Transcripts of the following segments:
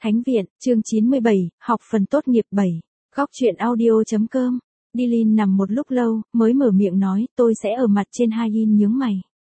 Thánh viện, chương 97, học phần tốt nghiệp 7. Góc truyện audio.com. Dylan nằm một lúc lâu, mới mở miệng nói, tôi sẽ ở mặt trên Hayin nhướng mày.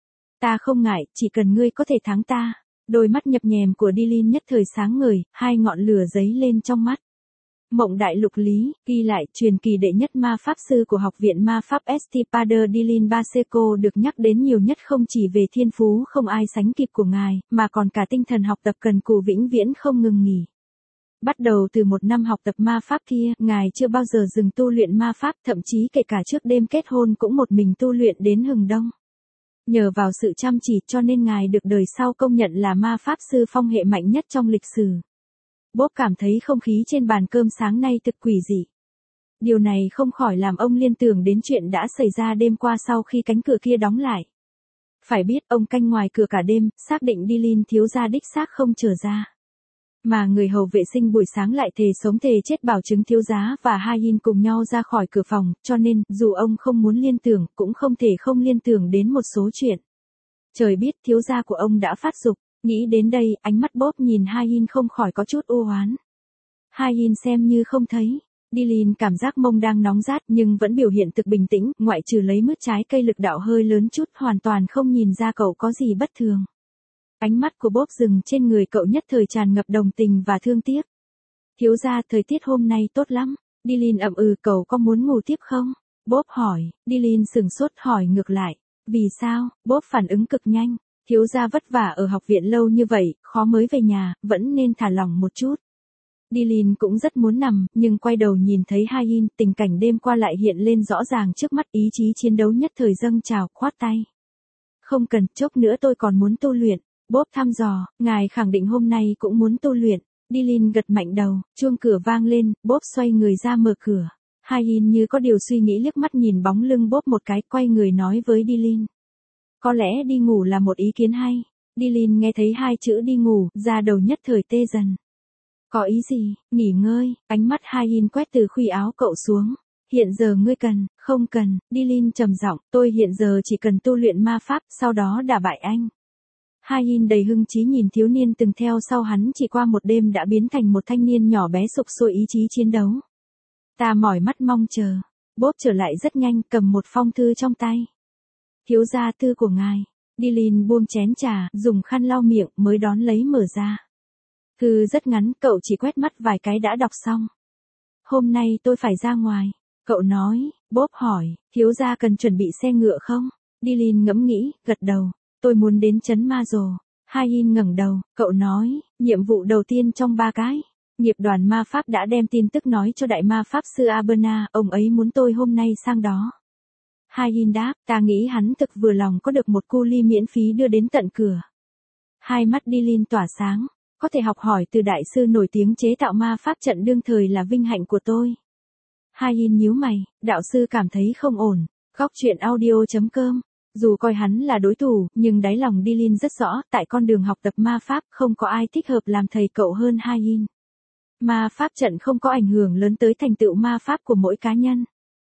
Ta không ngại, chỉ cần ngươi có thể thắng ta. Đôi mắt nhập nhèm của Dylan nhất thời sáng ngời, hai ngọn lửa giấy lên trong mắt. Mộng đại lục lý, ghi lại truyền kỳ đệ nhất ma pháp sư của học viện ma pháp Estipada Dylan Baseco được nhắc đến nhiều nhất không chỉ về thiên phú không ai sánh kịp của ngài, mà còn cả tinh thần học tập cần cù vĩnh viễn không ngừng nghỉ. Bắt đầu từ một năm học tập ma pháp kia, ngài chưa bao giờ dừng tu luyện ma pháp, thậm chí kể cả trước đêm kết hôn cũng một mình tu luyện đến hừng đông. Nhờ vào sự chăm chỉ cho nên ngài được đời sau công nhận là ma pháp sư phong hệ mạnh nhất trong lịch sử. Bob cảm thấy không khí trên bàn cơm sáng nay thực quỷ dị. Điều này không khỏi làm ông liên tưởng đến chuyện đã xảy ra đêm qua sau khi cánh cửa kia đóng lại. Phải biết ông canh ngoài cửa cả đêm, xác định Dylan thiếu gia đích xác không trở ra. Mà người hầu vệ sinh buổi sáng lại thề sống thề chết bảo chứng thiếu gia và Hayin cùng nhau ra khỏi cửa phòng, cho nên dù ông không muốn liên tưởng cũng không thể không liên tưởng đến một số chuyện. Trời biết thiếu gia của ông đã phát dục. Nghĩ đến đây, ánh mắt Bob nhìn Hayin không khỏi có chút u oán. Hayin xem như không thấy. Dylan cảm giác mông đang nóng rát nhưng vẫn biểu hiện thực bình tĩnh, ngoại trừ lấy mứt trái cây lực đạo hơi lớn chút hoàn toàn không nhìn ra cậu có gì bất thường. Ánh mắt của Bob dừng trên người cậu nhất thời tràn ngập đồng tình và thương tiếc. Thiếu gia, thời tiết hôm nay tốt lắm. Dylan ậm ừ, cậu có muốn ngủ tiếp không? Bob hỏi. Dylan sửng sốt hỏi ngược lại. Vì sao? Bob phản ứng cực nhanh. Thiếu gia vất vả ở học viện lâu như vậy, khó mới về nhà, vẫn nên thả lỏng một chút. Dylan cũng rất muốn nằm, nhưng quay đầu nhìn thấy Hayin, tình cảnh đêm qua lại hiện lên rõ ràng trước mắt, ý chí chiến đấu nhất thời dâng trào, khoát tay. Không cần, chốc nữa tôi còn muốn tu luyện. Bob thăm dò, ngài khẳng định hôm nay cũng muốn tu luyện. Dylan gật mạnh đầu, chuông cửa vang lên, Bob xoay người ra mở cửa. Hayin như có điều suy nghĩ liếc mắt nhìn bóng lưng Bob một cái, quay người nói với Dylan. Có lẽ đi ngủ là một ý kiến hay. Dylan nghe thấy hai chữ đi ngủ, da đầu nhất thời tê dần. Có ý gì? Nghỉ ngơi. Ánh mắt Hayin quét từ khuy áo cậu xuống. Hiện giờ ngươi cần, không cần. Dylan trầm giọng, tôi hiện giờ chỉ cần tu luyện ma pháp, sau đó đả bại anh. Hayin đầy hưng chí nhìn thiếu niên từng theo sau hắn chỉ qua một đêm đã biến thành một thanh niên nhỏ bé sục sôi ý chí chiến đấu. Ta mỏi mắt mong chờ. Bob trở lại rất nhanh, cầm một phong thư trong tay. Thiếu gia thư của ngài. Dylan buông chén trà, dùng khăn lau miệng mới đón lấy mở ra. Thư rất ngắn, cậu chỉ quét mắt vài cái đã đọc xong. Hôm nay tôi phải ra ngoài. Cậu nói. Bob hỏi, thiếu gia cần chuẩn bị xe ngựa không? Dylan ngẫm nghĩ, gật đầu. Tôi muốn đến trấn Ma Rồ. Hayin ngẩng đầu, cậu nói, nhiệm vụ đầu tiên trong 3 cái. Nghiệp đoàn ma pháp đã đem tin tức nói cho đại ma pháp sư Aberna, ông ấy muốn tôi hôm nay sang đó. Hayin đáp, ta nghĩ hắn thực vừa lòng có được một cu ly miễn phí đưa đến tận cửa. Hai mắt Dylan tỏa sáng, có thể học hỏi từ đại sư nổi tiếng chế tạo ma pháp trận đương thời là vinh hạnh của tôi. Hayin nhíu mày, đạo sư cảm thấy không ổn. Góc truyện audio.com. Dù coi hắn là đối thủ, nhưng đáy lòng Dylan rất rõ, tại con đường học tập ma pháp không có ai thích hợp làm thầy cậu hơn Hayin. Ma pháp trận không có ảnh hưởng lớn tới thành tựu ma pháp của mỗi cá nhân.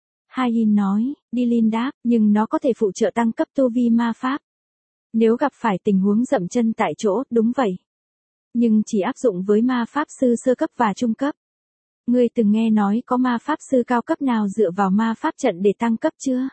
Hayin nói, Dylan đáp, nhưng nó có thể phụ trợ tăng cấp tu vi ma pháp. Nếu gặp phải tình huống dậm chân tại chỗ, đúng vậy. Nhưng chỉ áp dụng với ma pháp sư sơ cấp và trung cấp. Ngươi từng nghe nói có ma pháp sư cao cấp nào dựa vào ma pháp trận để tăng cấp chưa?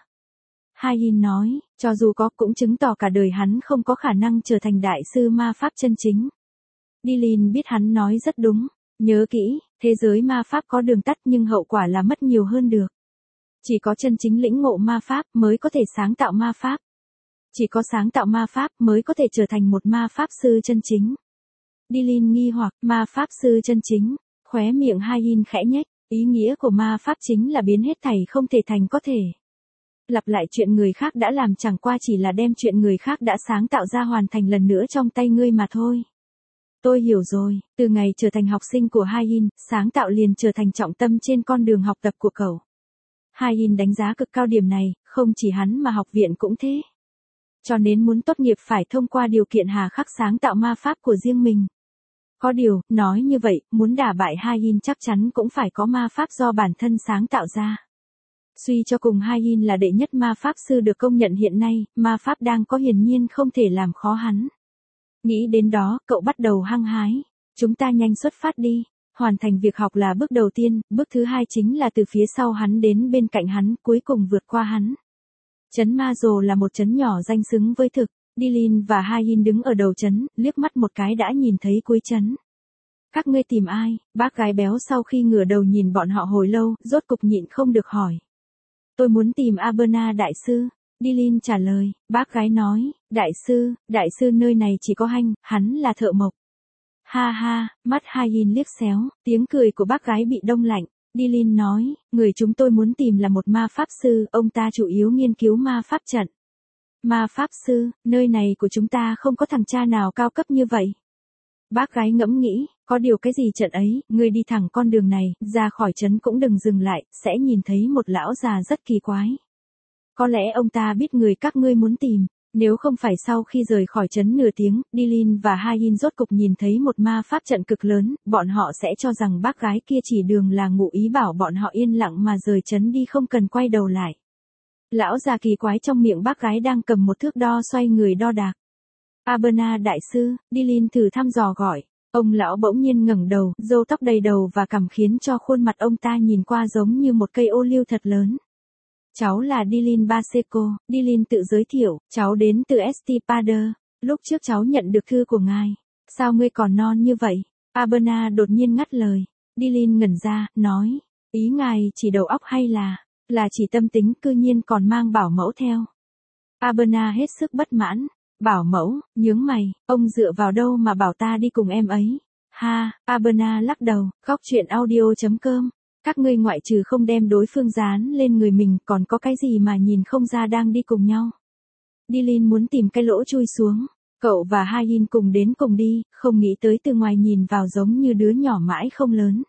Hayin nói, cho dù có cũng chứng tỏ cả đời hắn không có khả năng trở thành đại sư ma pháp chân chính. Dylan biết hắn nói rất đúng. Nhớ kỹ, thế giới ma pháp có đường tắt nhưng hậu quả là mất nhiều hơn được. Chỉ có chân chính lĩnh ngộ ma pháp mới có thể sáng tạo ma pháp. Chỉ có sáng tạo ma pháp mới có thể trở thành một ma pháp sư chân chính. Dylan nghi hoặc, ma pháp sư chân chính, khóe miệng Hayin khẽ nhếch, ý nghĩa của ma pháp chính là biến hết thảy không thể thành có thể. Lặp lại chuyện người khác đã làm chẳng qua chỉ là đem chuyện người khác đã sáng tạo ra hoàn thành lần nữa trong tay ngươi mà thôi. Tôi hiểu rồi, từ ngày trở thành học sinh của Hayin, sáng tạo liền trở thành trọng tâm trên con đường học tập của cậu. Hayin đánh giá cực cao điểm này, không chỉ hắn mà học viện cũng thế. Cho nên muốn tốt nghiệp phải thông qua điều kiện hà khắc sáng tạo ma pháp của riêng mình. Có điều, nói như vậy, muốn đả bại Hayin chắc chắn cũng phải có ma pháp do bản thân sáng tạo ra. Suy cho cùng Hayin là đệ nhất ma pháp sư được công nhận hiện nay, ma pháp đang có hiển nhiên không thể làm khó hắn. Nghĩ đến đó, cậu bắt đầu hăng hái. Chúng ta nhanh xuất phát đi. Hoàn thành việc học là bước đầu tiên, bước thứ hai chính là từ phía sau hắn đến bên cạnh hắn, cuối cùng vượt qua hắn. Trấn Ma-dồ là một trấn nhỏ danh xứng với thực. Dilin và Ha-yin đứng ở đầu trấn, liếc mắt một cái đã nhìn thấy cuối trấn. Các ngươi tìm ai? Bác gái béo sau khi ngửa đầu nhìn bọn họ hồi lâu, rốt cục nhịn không được hỏi. Tôi muốn tìm Aberna đại sư. Dilin trả lời, bác gái nói, đại sư nơi này chỉ có hắn là thợ mộc. Ha ha, mắt Ha-yin liếc xéo, tiếng cười của bác gái bị đông lạnh. Dilin nói, người chúng tôi muốn tìm là một ma pháp sư, ông ta chủ yếu nghiên cứu ma pháp trận. Ma pháp sư, nơi này của chúng ta không có thằng cha nào cao cấp như vậy. Bác gái ngẫm nghĩ, có điều cái gì trận ấy, ngươi đi thẳng con đường này, ra khỏi trấn cũng đừng dừng lại, sẽ nhìn thấy một lão già rất kỳ quái. Có lẽ ông ta biết người các ngươi muốn tìm, nếu không phải sau khi rời khỏi trấn nửa tiếng, Dilin và Ha-yin rốt cục nhìn thấy một ma pháp trận cực lớn, bọn họ sẽ cho rằng bác gái kia chỉ đường là ngụ ý bảo bọn họ yên lặng mà rời trấn đi không cần quay đầu lại. Lão già kỳ quái trong miệng bác gái đang cầm một thước đo xoay người đo đạc. Aberna đại sư, Dilin thử thăm dò gọi. Ông lão bỗng nhiên ngẩng đầu, râu tóc đầy đầu và cằm khiến cho khuôn mặt ông ta nhìn qua giống như một cây ô liu thật lớn. Cháu là Dilin Baseco, Dilin tự giới thiệu, cháu đến từ St. Pader. Lúc trước cháu nhận được thư của ngài. Sao ngươi còn non như vậy? Aberna đột nhiên ngắt lời. Dilin ngẩn ra, nói, ý ngài chỉ đầu óc hay là chỉ tâm tính, cư nhiên còn mang bảo mẫu theo. Aberna hết sức bất mãn. Bảo mẫu, nhướng mày, ông dựa vào đâu mà bảo ta đi cùng em ấy? Ha, Aberna lắc đầu, góc chuyện audio.com. Các ngươi ngoại trừ không đem đối phương dán lên người mình còn có cái gì mà nhìn không ra đang đi cùng nhau. Dilin muốn tìm cái lỗ chui xuống. Cậu và Ha-yin cùng đến cùng đi, không nghĩ tới từ ngoài nhìn vào giống như đứa nhỏ mãi không lớn.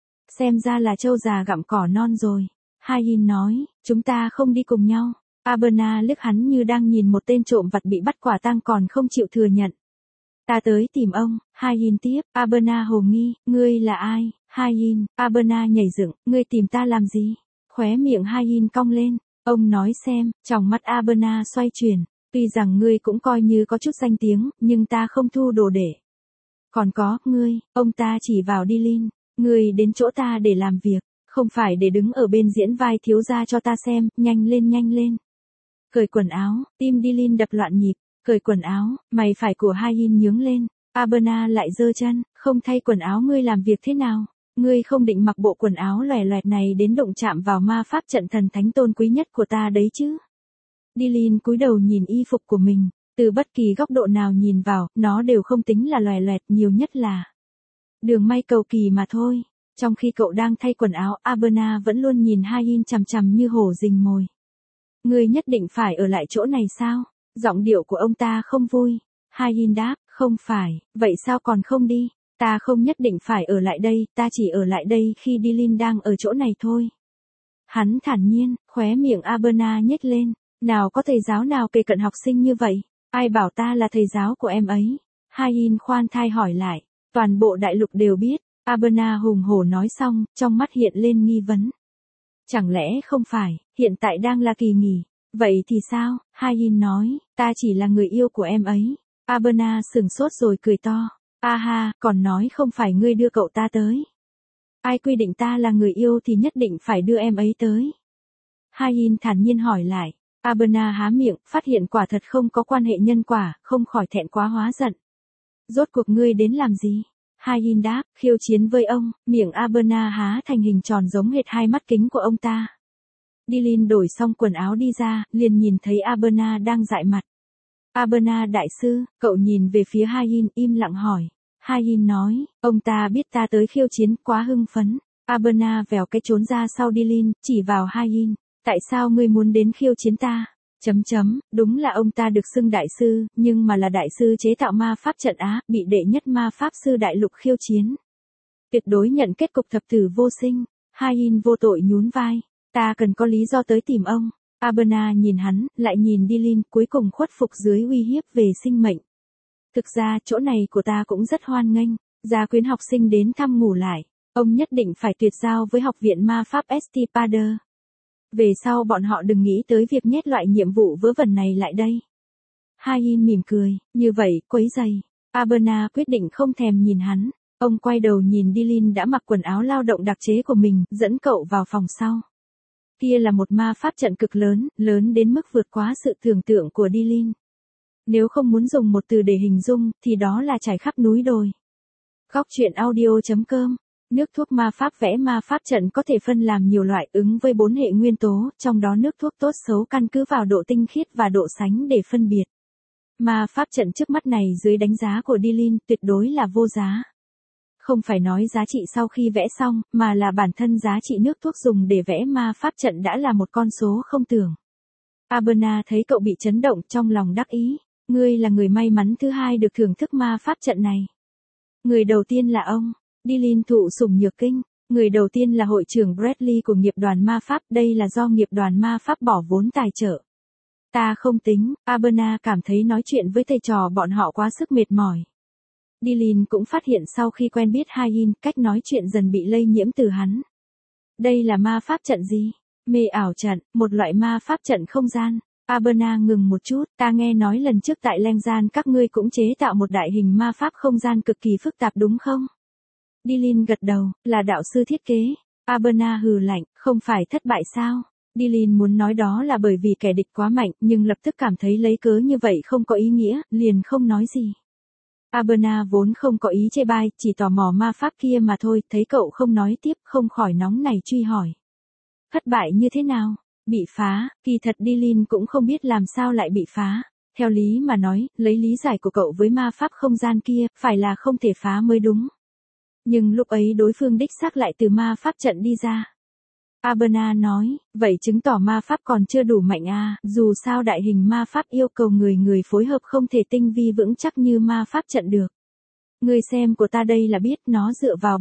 Xem ra là trâu già gặm cỏ non rồi. Ha-yin nói, chúng ta không đi cùng nhau. Aberna liếc hắn như đang nhìn một tên trộm vặt bị bắt quả tang còn không chịu thừa nhận. Ta tới tìm ông, Ha-yin tiếp, Aberna hồ nghi, ngươi là ai? Ha-yin, Aberna nhảy dựng, ngươi tìm ta làm gì? Khóe miệng Ha-yin cong lên, ông nói xem, trong mắt Aberna xoay chuyển, tuy rằng ngươi cũng coi như có chút danh tiếng, nhưng ta không thu đồ để. Còn có, ngươi, ông ta chỉ vào Dilin, ngươi đến chỗ ta để làm việc, không phải để đứng ở bên diễn vai thiếu gia cho ta xem, nhanh lên. Cởi quần áo, tim Dilin đập loạn nhịp, cởi quần áo, mày phải của Ha-yin nhướng lên, Aberna lại giơ chân, không thay quần áo ngươi làm việc thế nào? Ngươi không định mặc bộ quần áo loè loẹt này đến đụng chạm vào ma pháp trận thần thánh tôn quý nhất của ta đấy chứ? Dilin cúi đầu nhìn y phục của mình, từ bất kỳ góc độ nào nhìn vào, nó đều không tính là loè loẹt, nhiều nhất là đường may cầu kỳ mà thôi. Trong khi cậu đang thay quần áo, Aberna vẫn luôn nhìn Ha-yin chằm chằm như hổ rình mồi. Ngươi nhất định phải ở lại chỗ này sao? Giọng điệu của ông ta không vui. Ha-yin đáp, không phải, vậy sao còn không đi? Ta không nhất định phải ở lại đây, ta chỉ ở lại đây khi Dilin đang ở chỗ này thôi. Hắn thản nhiên, khóe miệng Aberna nhếch lên. Nào có thầy giáo nào kề cận học sinh như vậy? Ai bảo ta là thầy giáo của em ấy? Ha-yin khoan thai hỏi lại. Toàn bộ đại lục đều biết. Aberna hùng hổ nói xong, trong mắt hiện lên nghi vấn. Chẳng lẽ không phải, hiện tại đang là kỳ nghỉ. Vậy thì sao? Ha-yin nói, ta chỉ là người yêu của em ấy. Aberna sừng sốt rồi cười to. A ha, còn nói không phải ngươi đưa cậu ta tới. Ai quy định ta là người yêu thì nhất định phải đưa em ấy tới? Ha-yin thản nhiên hỏi lại. Aberna há miệng, phát hiện quả thật không có quan hệ nhân quả, không khỏi thẹn quá hóa giận. Rốt cuộc ngươi đến làm gì? Ha-yin đáp, khiêu chiến với ông, miệng Aberna há thành hình tròn giống hệt hai mắt kính của ông ta. Dilin đổi xong quần áo đi ra, liền nhìn thấy Aberna đang dại mặt. Aberna đại sư, cậu nhìn về phía Ha-yin im lặng hỏi. Ha-yin nói, ông ta biết ta tới khiêu chiến, quá hưng phấn. Aberna vèo cái trốn ra sau Dilin, chỉ vào Ha-yin. Tại sao ngươi muốn đến khiêu chiến ta? Đúng là ông ta được xưng đại sư, nhưng mà là đại sư chế tạo ma pháp trận Á, bị đệ nhất ma pháp sư đại lục khiêu chiến. Tuyệt đối nhận kết cục thập tử vô sinh. Ha-yin vô tội nhún vai. Ta cần có lý do tới tìm ông. Aberna nhìn hắn, lại nhìn Dilin, cuối cùng khuất phục dưới uy hiếp về sinh mệnh. Thực ra, chỗ này của ta cũng rất hoan nghênh. Gia quyến học sinh đến thăm ngủ lại. Ông nhất định phải tuyệt giao với học viện ma pháp St. Pader. Về sau bọn họ đừng nghĩ tới việc nhét loại nhiệm vụ vớ vẩn này lại đây. Ha-yin mỉm cười, như vậy, quấy giày. Aberna quyết định không thèm nhìn hắn. Ông quay đầu nhìn Dylan đã mặc quần áo lao động đặc chế của mình, dẫn cậu vào phòng sau. Kia là một ma pháp trận cực lớn, lớn đến mức vượt quá sự tưởng tượng của Dylan. Nếu không muốn dùng một từ để hình dung, thì đó là trải khắp núi đồi. Góc truyện audio.com. Nước thuốc ma pháp. Vẽ ma pháp trận có thể phân làm nhiều loại ứng với 4 hệ nguyên tố, trong đó nước thuốc tốt xấu căn cứ vào độ tinh khiết và độ sánh để phân biệt. Ma pháp trận trước mắt này dưới đánh giá của Dylan tuyệt đối là vô giá. Không phải nói giá trị sau khi vẽ xong, mà là bản thân giá trị nước thuốc dùng để vẽ ma pháp trận đã là một con số không tưởng. Aberna thấy cậu bị chấn động, trong lòng đắc ý. Ngươi là người may mắn thứ hai được thưởng thức ma pháp trận này. Người đầu tiên là ông. Dylan thụ sủng nhược kinh. Người đầu tiên là hội trưởng Bradley của nghiệp đoàn ma pháp, đây là do nghiệp đoàn ma pháp bỏ vốn tài trợ. Ta không tính. Aberna cảm thấy nói chuyện với thầy trò bọn họ quá sức mệt mỏi. Dylan cũng phát hiện sau khi quen biết Hayin, cách nói chuyện dần bị lây nhiễm từ hắn. Đây là ma pháp trận gì? Mê ảo trận, một loại ma pháp trận không gian. Aberna ngừng một chút, ta nghe nói lần trước tại Lengzan các ngươi cũng chế tạo một đại hình ma pháp không gian cực kỳ phức tạp đúng không? Dylan gật đầu, là đạo sư thiết kế. Aberna hừ lạnh, không phải thất bại sao? Dylan muốn nói đó là bởi vì kẻ địch quá mạnh, nhưng lập tức cảm thấy lấy cớ như vậy không có ý nghĩa, liền không nói gì. Aberna vốn không có ý chê bai, chỉ tò mò ma pháp kia mà thôi, thấy cậu không nói tiếp, không khỏi nóng này truy hỏi. Thất bại như thế nào? Bị phá, kỳ thật Dylan cũng không biết làm sao lại bị phá. Theo lý mà nói, lấy lý giải của cậu với ma pháp không gian kia, phải là không thể phá mới đúng. Nhưng lúc ấy đối phương đích xác lại từ ma pháp trận đi ra. Aberna nói, vậy chứng tỏ ma pháp còn chưa đủ mạnh à, dù sao đại hình ma pháp yêu cầu người phối hợp không thể tinh vi vững chắc như ma pháp trận được. Người xem của ta đây là biết nó dựa vào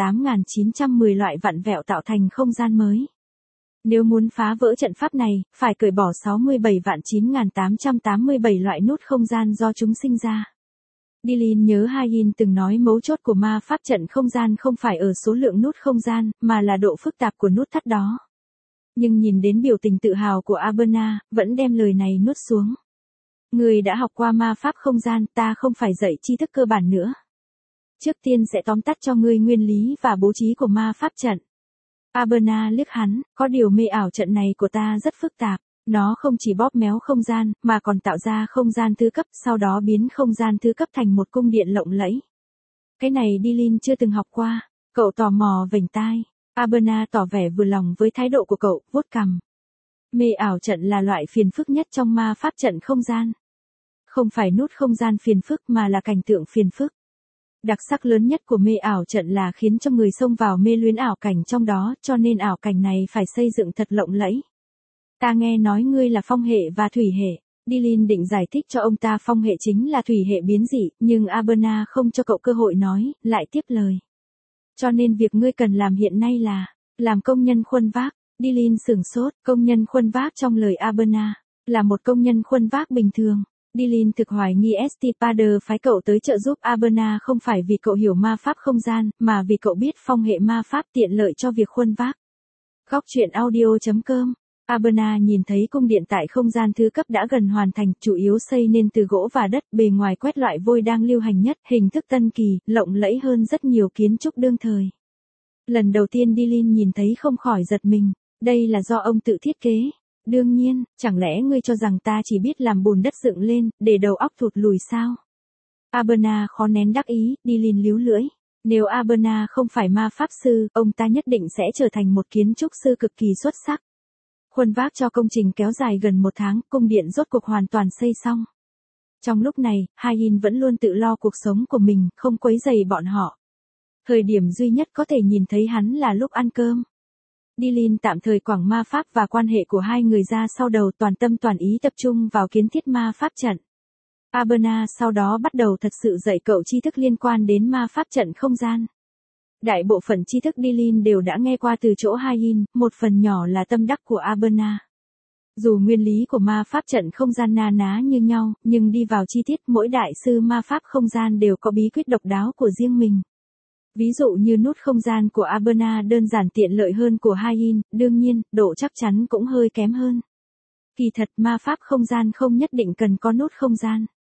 7.8.910 loại vặn vẹo tạo thành không gian mới. Nếu muốn phá vỡ trận pháp này, phải cởi bỏ 67.9.887 loại nút không gian do chúng sinh ra. Dylan nhớ Hayin từng nói mấu chốt của ma pháp trận không gian không phải ở số lượng nút không gian, mà là độ phức tạp của nút thắt đó. Nhưng nhìn đến biểu tình tự hào của Aberna, vẫn đem lời này nuốt xuống. Người đã học qua ma pháp không gian, ta không phải dạy tri thức cơ bản nữa. Trước tiên sẽ tóm tắt cho ngươi nguyên lý và bố trí của ma pháp trận. Aberna liếc hắn, có điều mê ảo trận này của ta rất phức tạp. Nó không chỉ bóp méo không gian, mà còn tạo ra không gian thứ cấp, sau đó biến không gian thứ cấp thành một cung điện lộng lẫy. Cái này Dylan chưa từng học qua. Cậu tò mò vểnh tai. Aberna tỏ vẻ vừa lòng với thái độ của cậu, vuốt cằm. Mê ảo trận là loại phiền phức nhất trong ma pháp trận không gian. Không phải nút không gian phiền phức mà là cảnh tượng phiền phức. Đặc sắc lớn nhất của mê ảo trận là khiến cho người xông vào mê luyến ảo cảnh trong đó, cho nên ảo cảnh này phải xây dựng thật lộng lẫy. Ta nghe nói ngươi là phong hệ và thủy hệ. Dylan định giải thích cho ông ta phong hệ chính là thủy hệ biến dị, nhưng Aberna không cho cậu cơ hội nói, lại tiếp lời. Cho nên việc ngươi cần làm hiện nay là làm công nhân khuân vác. Dylan sửng sốt, công nhân khuân vác trong lời Aberna là một công nhân khuân vác bình thường. Dylan thực hoài nghi St. Pader phái cậu tới trợ giúp Aberna không phải vì cậu hiểu ma pháp không gian, mà vì cậu biết phong hệ ma pháp tiện lợi cho việc khuân vác. Góc truyện audio.com. Aberna nhìn thấy cung điện tại không gian thứ cấp đã gần hoàn thành, chủ yếu xây nên từ gỗ và đất, bề ngoài quét loại vôi đang lưu hành nhất, hình thức tân kỳ, lộng lẫy hơn rất nhiều kiến trúc đương thời. Lần đầu tiên Dylan nhìn thấy không khỏi giật mình, đây là do ông tự thiết kế. Đương nhiên, chẳng lẽ ngươi cho rằng ta chỉ biết làm bùn đất dựng lên, để đầu óc thụt lùi sao? Aberna khó nén đắc ý, Dylan líu lưỡi. Nếu Aberna không phải ma pháp sư, ông ta nhất định sẽ trở thành một kiến trúc sư cực kỳ xuất sắc. Khuân vác cho công trình kéo dài gần 1 tháng, cung điện rốt cuộc hoàn toàn xây xong. Trong lúc này, Hayin vẫn luôn tự lo cuộc sống của mình, không quấy rầy bọn họ. Thời điểm duy nhất có thể nhìn thấy hắn là lúc ăn cơm. Dylan tạm thời quẳng ma pháp và quan hệ của hai người ra sau đầu, toàn tâm toàn ý tập trung vào kiến thiết ma pháp trận. Aberna sau đó bắt đầu thật sự dạy cậu tri thức liên quan đến ma pháp trận không gian. Đại bộ phận tri thức Dylan đều đã nghe qua từ chỗ Hayin, một phần nhỏ là tâm đắc của Aberna. Dù nguyên lý của ma pháp trận không gian na ná như nhau, nhưng đi vào chi tiết mỗi đại sư ma pháp không gian đều có bí quyết độc đáo của riêng mình. Ví dụ như nút không gian của Aberna đơn giản tiện lợi hơn của Hayin, đương nhiên, độ chắc chắn cũng hơi kém hơn. Kỳ thật ma pháp không gian không nhất định cần có nút không gian.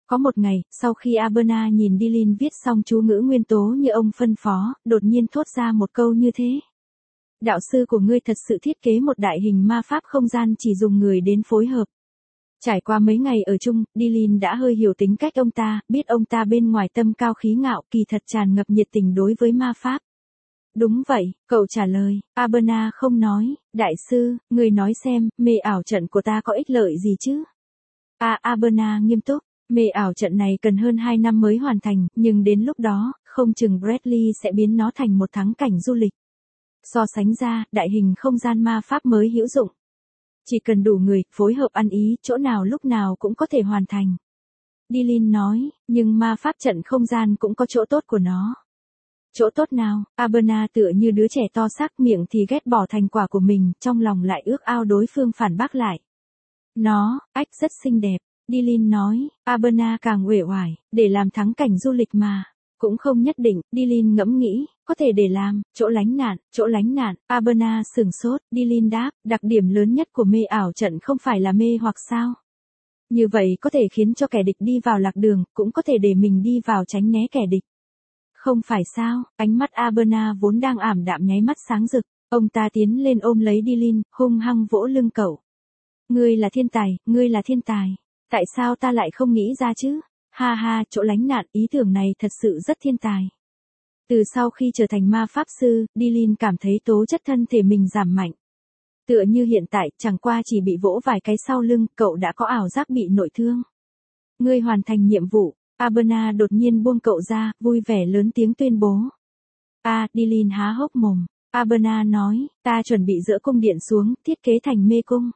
Có một ngày, sau khi Aberna nhìn Dylan viết xong chú ngữ nguyên tố như ông phân phó, đột nhiên thốt ra một câu như thế. Đạo sư của ngươi thật sự thiết kế một đại hình ma pháp không gian chỉ dùng người đến phối hợp. Trải qua mấy ngày ở chung, Dylan đã hơi hiểu tính cách ông ta, biết ông ta bên ngoài tâm cao khí ngạo, kỳ thật tràn ngập nhiệt tình đối với ma pháp. Đúng vậy, cậu trả lời. Aberna không nói, đại sư, người nói xem, mê ảo trận của ta có ích lợi gì chứ? Aberna nghiêm túc, mê ảo trận này cần hơn 2 năm mới hoàn thành, nhưng đến lúc đó, không chừng Bradley sẽ biến nó thành một thắng cảnh du lịch. So sánh ra, đại hình không gian ma pháp mới hữu dụng. Chỉ cần đủ người, phối hợp ăn ý, chỗ nào lúc nào cũng có thể hoàn thành. Dylan nói, nhưng ma pháp trận không gian cũng có chỗ tốt của nó. Chỗ tốt nào? Aberna tựa như đứa trẻ to xác, miệng thì ghét bỏ thành quả của mình, trong lòng lại ước ao đối phương phản bác lại. Nó, rất xinh đẹp. Dylan nói, Aberna càng uể oải, để làm thắng cảnh du lịch mà. Cũng không nhất định, Dylan ngẫm nghĩ, có thể để làm, chỗ lánh nạn, Aberna sửng sốt, Dylan đáp, đặc điểm lớn nhất của mê ảo trận không phải là mê hoặc sao? Như vậy có thể khiến cho kẻ địch đi vào lạc đường, cũng có thể để mình đi vào tránh né kẻ địch. Không phải sao, ánh mắt Aberna vốn đang ảm đạm nháy mắt sáng rực, ông ta tiến lên ôm lấy Dylan, hung hăng vỗ lưng cậu. Ngươi là thiên tài, tại sao ta lại không nghĩ ra chứ? Ha ha, chỗ lánh nạn, ý tưởng này thật sự rất thiên tài. Từ sau khi trở thành ma pháp sư, Dylan cảm thấy tố chất thân thể mình giảm mạnh. Tựa như hiện tại, chẳng qua chỉ bị vỗ vài cái sau lưng, cậu đã có ảo giác bị nội thương. Ngươi hoàn thành nhiệm vụ. Aberna đột nhiên buông cậu ra, vui vẻ lớn tiếng tuyên bố. Dylan há hốc mồm. Aberna nói, ta chuẩn bị dỡ cung điện xuống, thiết kế thành mê cung.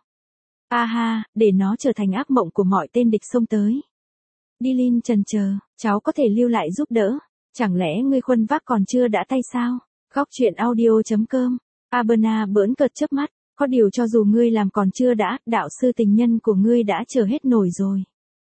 Để nó trở thành ác mộng của mọi tên địch xông tới. Dylan chần chờ, cháu có thể lưu lại giúp đỡ. Chẳng lẽ ngươi khuân vác còn chưa đã tay sao? Góc truyện audio.com. Aberna bỡn cợt chớp mắt, có điều cho dù ngươi làm còn chưa đã, đạo sư tình nhân của ngươi đã chờ hết nổi rồi.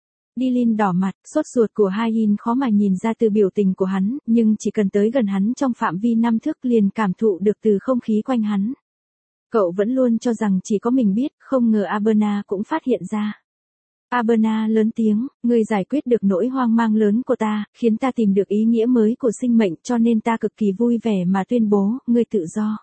Dylan đỏ mặt, sốt ruột của Hayin khó mà nhìn ra từ biểu tình của hắn, nhưng chỉ cần tới gần hắn trong phạm vi 5 thước liền cảm thụ được từ không khí quanh hắn. Cậu vẫn luôn cho rằng chỉ có mình biết, không ngờ Aberna cũng phát hiện ra. Aberna lớn tiếng, ngươi giải quyết được nỗi hoang mang lớn của ta, khiến ta tìm được ý nghĩa mới của sinh mệnh, cho nên ta cực kỳ vui vẻ mà tuyên bố, ngươi tự do.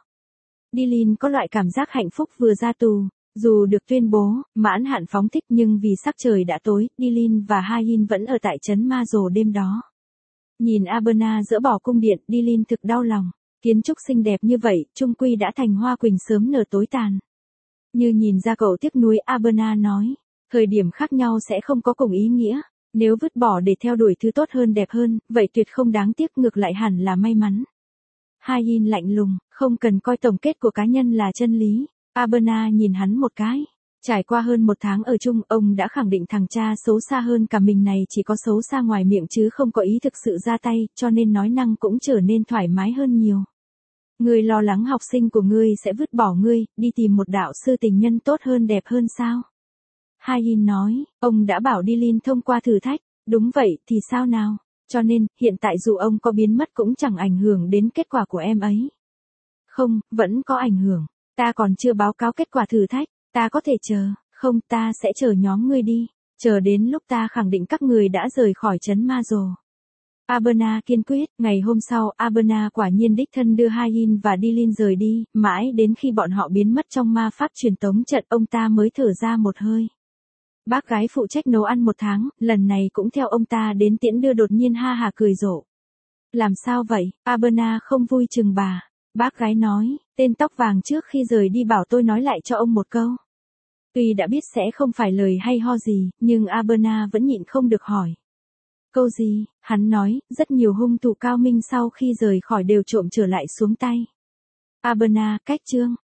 Dylan có loại cảm giác hạnh phúc vừa ra tù. Dù được tuyên bố, mãn hạn phóng thích nhưng vì sắc trời đã tối, Dylan và Hayin vẫn ở tại trấn Ma Rồ đêm đó. Nhìn Aberna dỡ bỏ cung điện, Dylan thực đau lòng. Kiến trúc xinh đẹp như vậy, chung quy đã thành hoa quỳnh sớm nở tối tàn. Như nhìn ra cậu tiếc nuối, Aberna nói, thời điểm khác nhau sẽ không có cùng ý nghĩa. Nếu vứt bỏ để theo đuổi thứ tốt hơn đẹp hơn, vậy tuyệt không đáng tiếc, ngược lại hẳn là may mắn. Hayin lạnh lùng, không cần coi tổng kết của cá nhân là chân lý. Aberna nhìn hắn một cái. Trải qua hơn 1 tháng ở chung, ông đã khẳng định thằng cha xấu xa hơn cả mình này chỉ có xấu xa ngoài miệng chứ không có ý thực sự ra tay, cho nên nói năng cũng trở nên thoải mái hơn nhiều. Ngươi lo lắng học sinh của ngươi sẽ vứt bỏ ngươi, đi tìm một đạo sư tình nhân tốt hơn đẹp hơn sao? Hayin nói, ông đã bảo Dylan thông qua thử thách, đúng vậy, thì sao nào? Cho nên, hiện tại dù ông có biến mất cũng chẳng ảnh hưởng đến kết quả của em ấy. Không, vẫn có ảnh hưởng. Ta còn chưa báo cáo kết quả thử thách, ta có thể chờ, không ta sẽ chờ nhóm ngươi đi, chờ đến lúc ta khẳng định các người đã rời khỏi trấn Ma Rồ. Aberna kiên quyết, ngày hôm sau, Aberna quả nhiên đích thân đưa Hayin và Dylan rời đi, mãi đến khi bọn họ biến mất trong ma pháp truyền tống trận ông ta mới thở ra một hơi. Bác gái phụ trách nấu ăn 1 tháng, lần này cũng theo ông ta đến tiễn đưa đột nhiên ha hả cười rộ. Làm sao vậy? Aberna không vui chừng bà. Bác gái nói, tên tóc vàng trước khi rời đi bảo tôi nói lại cho ông một câu. Tuy đã biết sẽ không phải lời hay ho gì, nhưng Aberna vẫn nhịn không được hỏi. Câu gì? Hắn nói, rất nhiều hung thủ cao minh sau khi rời khỏi đều trộm trở lại xuống tay. Aberna, cách chương.